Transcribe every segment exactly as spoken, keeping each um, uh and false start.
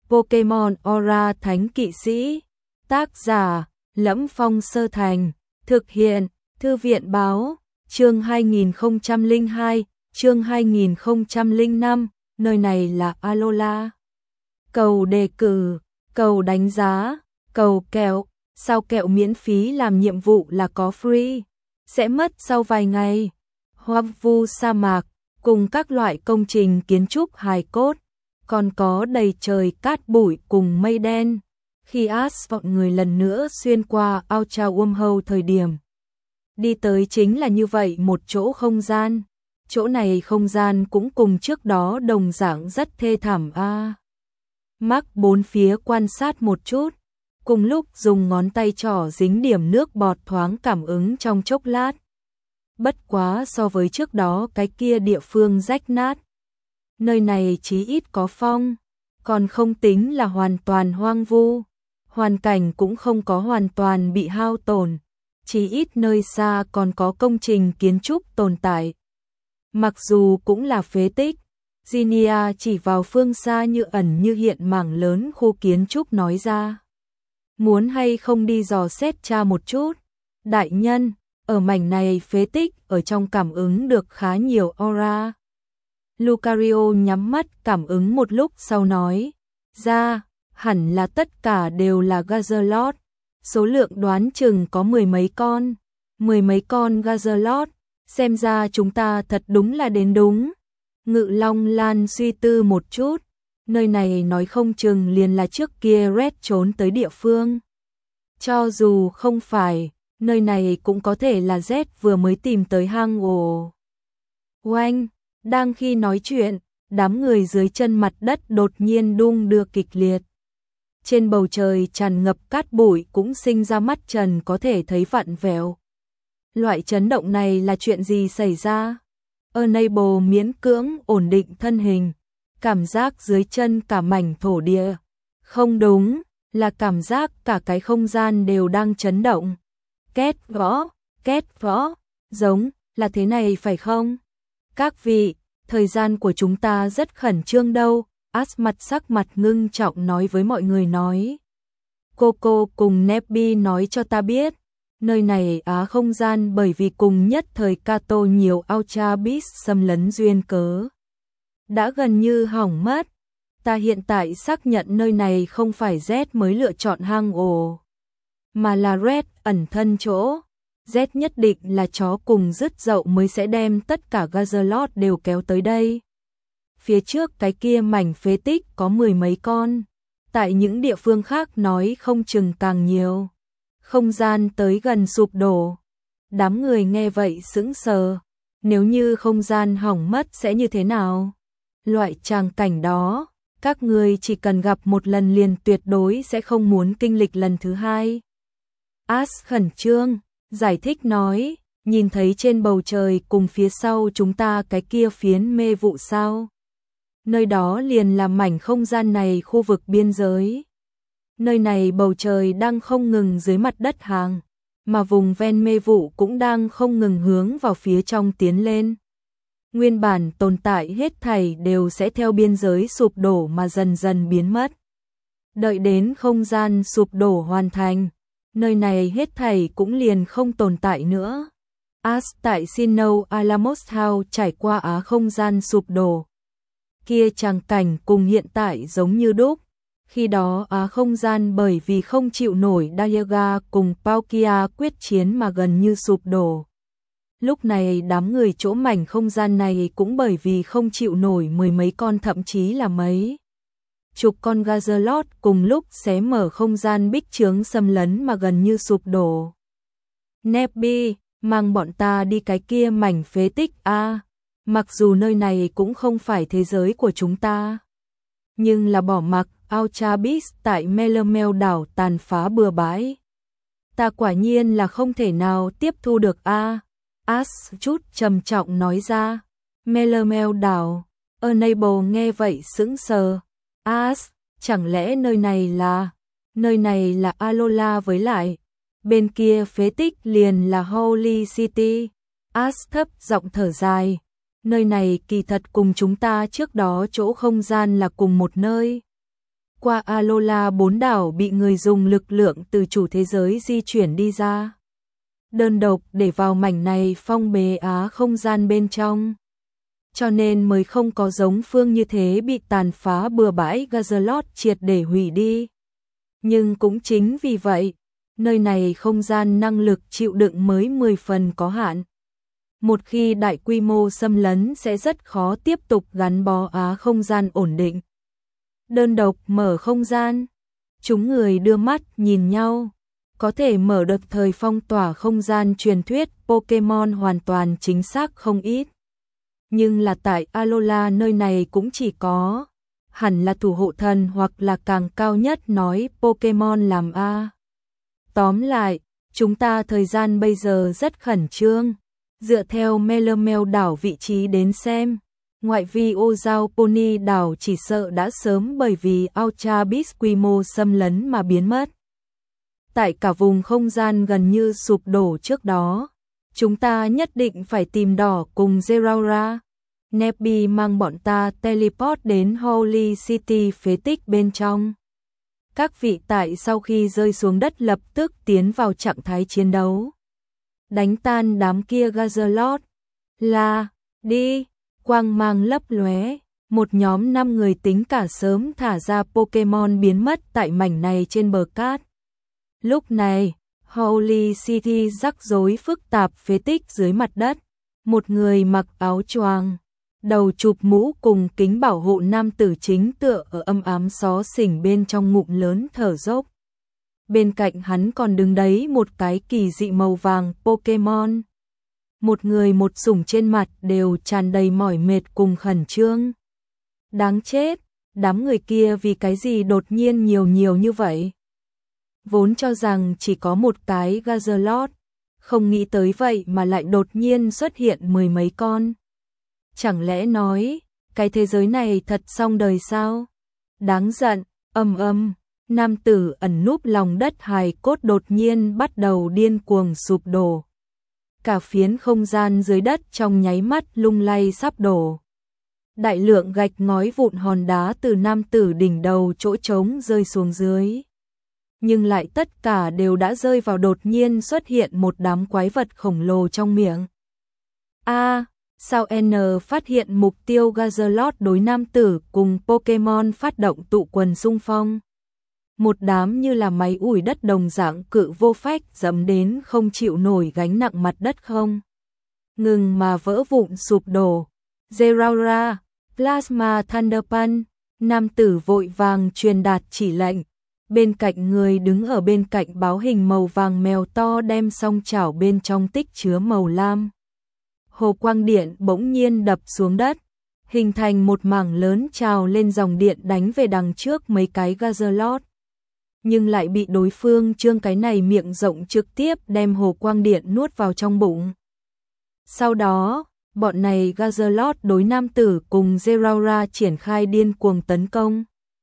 Pokemon Aura Thánh Kỵ Sĩ. Tác giả: Lẫm Phong Sơ Thành. Thực hiện: Thư viện báo. Chương hai nghìn không trăm lẻ hai, chương hai nghìn không trăm lẻ năm, nơi này là Alola. Cầu đề cử, cầu đánh giá, cầu kẹo, sao kẹo miễn phí làm nhiệm vụ là có free, sẽ mất sau vài ngày. Hoang vu sa mạc, cùng các loại công trình kiến trúc hài cốt, còn có đầy trời cát bụi cùng mây đen. Khi Ash vọng người lần nữa xuyên qua Ultra Wormhole thời điểm đi tới chính là như vậy một chỗ không gian. Chỗ này không gian cũng cùng trước đó đồng dạng rất thê thảm a. À. Mark bốn phía quan sát một chút, cùng lúc dùng ngón tay trỏ dính điểm nước bọt thoáng cảm ứng trong chốc lát. Bất quá so với trước đó cái kia địa phương rách nát, nơi này chí ít có phong, còn không tính là hoàn toàn hoang vu. Hoàn cảnh cũng không có hoàn toàn bị hao tổn, chỉ ít nơi xa còn có công trình kiến trúc tồn tại. Mặc dù cũng là phế tích, Ginia chỉ vào phương xa như ẩn như hiện mảng lớn khu kiến trúc nói ra. Muốn hay không đi dò xét tra một chút? Đại nhân, ở mảnh này phế tích ở trong cảm ứng được khá nhiều aura. Lucario nhắm mắt cảm ứng một lúc sau nói ra, hẳn là tất cả đều là Gazerlot. Số lượng đoán chừng có mười mấy con, mười mấy con Gazerlot, xem ra chúng ta thật đúng là đến đúng. Ngự Long Lan suy tư một chút, nơi này nói không chừng liền là trước kia Red trốn tới địa phương. Cho dù không phải, nơi này cũng có thể là Z vừa mới tìm tới hang ổ. Oanh, đang khi nói chuyện, đám người dưới chân mặt đất đột nhiên đung đưa kịch liệt. Trên bầu trời tràn ngập cát bụi cũng sinh ra mắt trần có thể thấy vặn vẹo. Loại chấn động này là chuyện gì xảy ra? Enable miễn cưỡng ổn định thân hình, cảm giác dưới chân cả mảnh thổ địa. Không đúng, là cảm giác cả cái không gian đều đang chấn động. Két võ, két võ, giống là thế này phải không? Các vị, thời gian của chúng ta rất khẩn trương đâu. Ash mặt sắc mặt ngưng trọng nói với mọi người nói. Coco cùng Nebby nói cho ta biết, nơi này á không gian bởi vì cùng nhất thời Kato nhiều Ultra Beast xâm lấn duyên cớ. Đã gần như hỏng mất. Ta hiện tại xác nhận nơi này không phải Z mới lựa chọn hang ổ, mà là Red ẩn thân chỗ. Z nhất định là chó cùng rứt dậu mới sẽ đem tất cả Gazerlot đều kéo tới đây. Phía trước cái kia mảnh phế tích có mười mấy con, tại những địa phương khác nói không chừng càng nhiều. Không gian tới gần sụp đổ. Đám người nghe vậy sững sờ, nếu như không gian hỏng mất sẽ như thế nào? Loại tràng cảnh đó, các người chỉ cần gặp một lần liền tuyệt đối sẽ không muốn kinh lịch lần thứ hai. Ash khẩn trương, giải thích nói, nhìn thấy trên bầu trời cùng phía sau chúng ta cái kia phiến mê vụ sao? Nơi đó liền là mảnh không gian này khu vực biên giới. Nơi này bầu trời đang không ngừng dưới mặt đất hàng, mà vùng ven mê vụ cũng đang không ngừng hướng vào phía trong tiến lên. Nguyên bản tồn tại hết thảy đều sẽ theo biên giới sụp đổ mà dần dần biến mất. Đợi đến không gian sụp đổ hoàn thành, nơi này hết thảy cũng liền không tồn tại nữa. Ash tại Sino Alamos House trải qua á không gian sụp đổ. Kia tràng cảnh cùng hiện tại giống như đúc. Khi đó á không gian bởi vì không chịu nổi Dialga cùng Palkia quyết chiến mà gần như sụp đổ. Lúc này đám người chỗ mảnh không gian này cũng bởi vì không chịu nổi mười mấy con thậm chí là mấy chục con Gazerlot cùng lúc xé mở không gian bích chướng xâm lấn mà gần như sụp đổ. Nebby, mang bọn ta đi cái kia mảnh phế tích a. Mặc dù nơi này cũng không phải thế giới của chúng ta, nhưng là bỏ mặc Ultra Beast tại Melemel đảo tàn phá bừa bãi. Ta quả nhiên là không thể nào tiếp thu được a. Ash chút trầm trọng nói ra. Melemel đảo. Enable nghe vậy sững sờ. Ash, chẳng lẽ nơi này là... Nơi này là Alola với lại. Bên kia phế tích liền là Holy City. Ash thấp giọng thở dài. Nơi này kỳ thật cùng chúng ta trước đó chỗ không gian là cùng một nơi. qua Alola bốn đảo bị người dùng lực lượng từ chủ thế giới di chuyển đi ra. Đơn độc để vào mảnh này phong bế á không gian bên trong. Cho nên mới không có giống phương như thế bị tàn phá bừa bãi Gazalot triệt để hủy đi. Nhưng cũng chính vì vậy, nơi này không gian năng lực chịu đựng mới mười phần có hạn. Một khi đại quy mô xâm lấn sẽ rất khó tiếp tục gắn bó á không gian ổn định. Đơn độc mở không gian, chúng người đưa mắt nhìn nhau, có thể mở được thời phong tỏa không gian truyền thuyết Pokemon hoàn toàn chính xác không ít. Nhưng là tại Alola nơi này cũng chỉ có, hẳn là thủ hộ thần hoặc là càng cao nhất nói Pokemon làm A. Tóm lại, chúng ta thời gian bây giờ rất khẩn trương, dựa theo Melemel đảo vị trí đến xem. Ngoại vi Ozao Pony đảo chỉ sợ đã sớm bởi vì Ultra Beast quy mô xâm lấn mà biến mất. Tại cả vùng không gian gần như sụp đổ trước đó, chúng ta nhất định phải tìm đỏ cùng Zeraora. Nebby mang bọn ta teleport đến Holy City phế tích bên trong. Các vị tại sau khi rơi xuống đất lập tức tiến vào trạng thái chiến đấu. Đánh tan đám kia Gazalot. Là, đi. Quang mang lấp lóe, một nhóm năm người tính cả sớm thả ra Pokemon biến mất tại mảnh này trên bờ cát. Lúc này, Holy City rắc rối phức tạp phế tích dưới mặt đất, một người mặc áo choàng, đầu chụp mũ cùng kính bảo hộ nam tử chính tựa ở âm ám xó xỉnh bên trong ngụm lớn thở dốc. Bên cạnh hắn còn đứng đấy một cái kỳ dị màu vàng Pokemon. Một người một sủng trên mặt đều tràn đầy mỏi mệt cùng khẩn trương. Đáng chết, đám người kia vì cái gì đột nhiên nhiều nhiều như vậy? Vốn cho rằng chỉ có một cái Gazalot, không nghĩ tới vậy mà lại đột nhiên xuất hiện mười mấy con. Chẳng lẽ nói, cái thế giới này thật xong đời sao? Đáng giận, âm âm, nam tử ẩn núp lòng đất hài cốt đột nhiên bắt đầu điên cuồng sụp đổ. Cả phiến không gian dưới đất trong nháy mắt lung lay sắp đổ. Đại lượng gạch ngói vụn hòn đá từ nam tử đỉnh đầu chỗ trống rơi xuống dưới. Nhưng lại tất cả đều đã rơi vào đột nhiên xuất hiện một đám quái vật khổng lồ trong miệng. A, sao N phát hiện mục tiêu Gazalot đối nam tử cùng Pokemon phát động tụ quần xung phong. Một đám như là máy ủi đất đồng dạng cự vô phách dẫm đến không chịu nổi gánh nặng mặt đất không. Ngừng mà vỡ vụn sụp đổ. Zeraora, Plasma Thunder Punch, nam tử vội vàng truyền đạt chỉ lệnh. Bên cạnh người đứng ở bên cạnh báo hình màu vàng mèo to đem song chảo bên trong tích chứa màu lam. Hồ quang điện bỗng nhiên đập xuống đất, hình thành một mảng lớn trào lên dòng điện đánh về đằng trước mấy cái Gazalot. Nhưng lại bị đối phương trương cái này miệng rộng trực tiếp đem hồ quang điện nuốt vào trong bụng. Sau đó, bọn này Gazalot đối nam tử cùng Zeraora triển khai điên cuồng tấn công.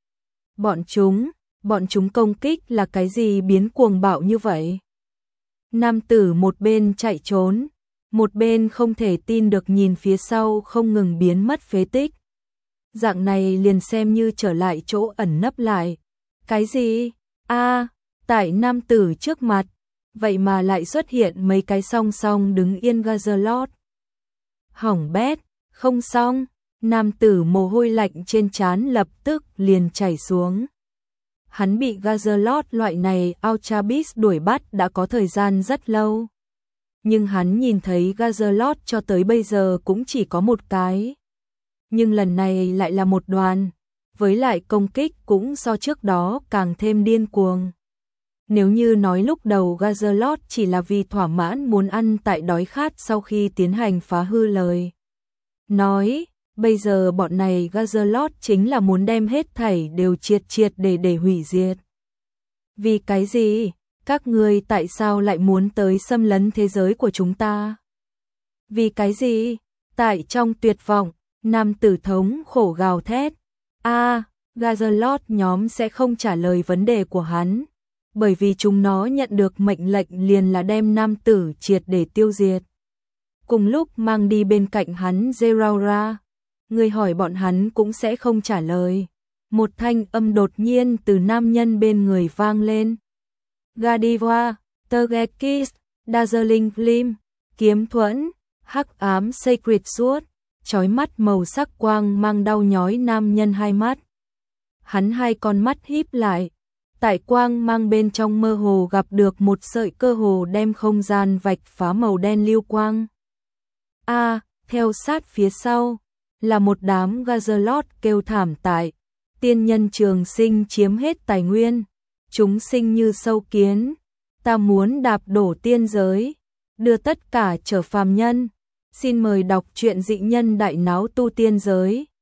Bọn chúng, bọn chúng công kích là cái gì biến cuồng bạo như vậy? Nam tử một bên chạy trốn, một bên không thể tin được nhìn phía sau không ngừng biến mất phế tích. Dạng này liền xem như trở lại chỗ ẩn nấp lại. Cái gì? A, à, tại nam tử trước mặt, vậy mà lại xuất hiện mấy cái song song đứng yên Gazalot. Hỏng bét, không xong, nam tử mồ hôi lạnh trên trán lập tức liền chảy xuống. Hắn bị Gazalot loại này Ultra Beast đuổi bắt đã có thời gian rất lâu. Nhưng hắn nhìn thấy Gazalot cho tới bây giờ cũng chỉ có một cái. Nhưng lần này lại là một đoàn. Với lại công kích cũng so trước đó càng thêm điên cuồng. Nếu như nói lúc đầu Gazalot chỉ là vì thỏa mãn muốn ăn tại đói khát sau khi tiến hành phá hư lời. Nói, bây giờ bọn này Gazalot chính là muốn đem hết thảy đều triệt triệt để để hủy diệt. Vì cái gì? Các ngươi tại sao lại muốn tới xâm lấn thế giới của chúng ta? Vì cái gì? Tại trong tuyệt vọng, nam tử thống khổ gào thét. A, à, Gazalot nhóm sẽ không trả lời vấn đề của hắn, bởi vì chúng nó nhận được mệnh lệnh liền là đem nam tử triệt để tiêu diệt. Cùng lúc mang đi bên cạnh hắn Zeraora, người hỏi bọn hắn cũng sẽ không trả lời. một thanh âm đột nhiên từ nam nhân bên người vang lên. Gadiva, Tergekis, Dazzling Gleam, kiếm thuẫn, hắc ám Sacred Sword, chói mắt màu sắc quang mang đau nhói nam nhân hai mắt. Hắn hai con mắt híp lại, tại quang mang bên trong mơ hồ gặp được một sợi cơ hồ đem không gian vạch phá màu đen lưu quang. A, theo sát phía sau là một đám Gazerlot kêu thảm tại, tiên nhân trường sinh chiếm hết tài nguyên, chúng sinh như sâu kiến, ta muốn đạp đổ tiên giới, đưa tất cả trở phàm nhân. Xin mời đọc truyện Dị Nhân Đại Náo Tu Tiên Giới.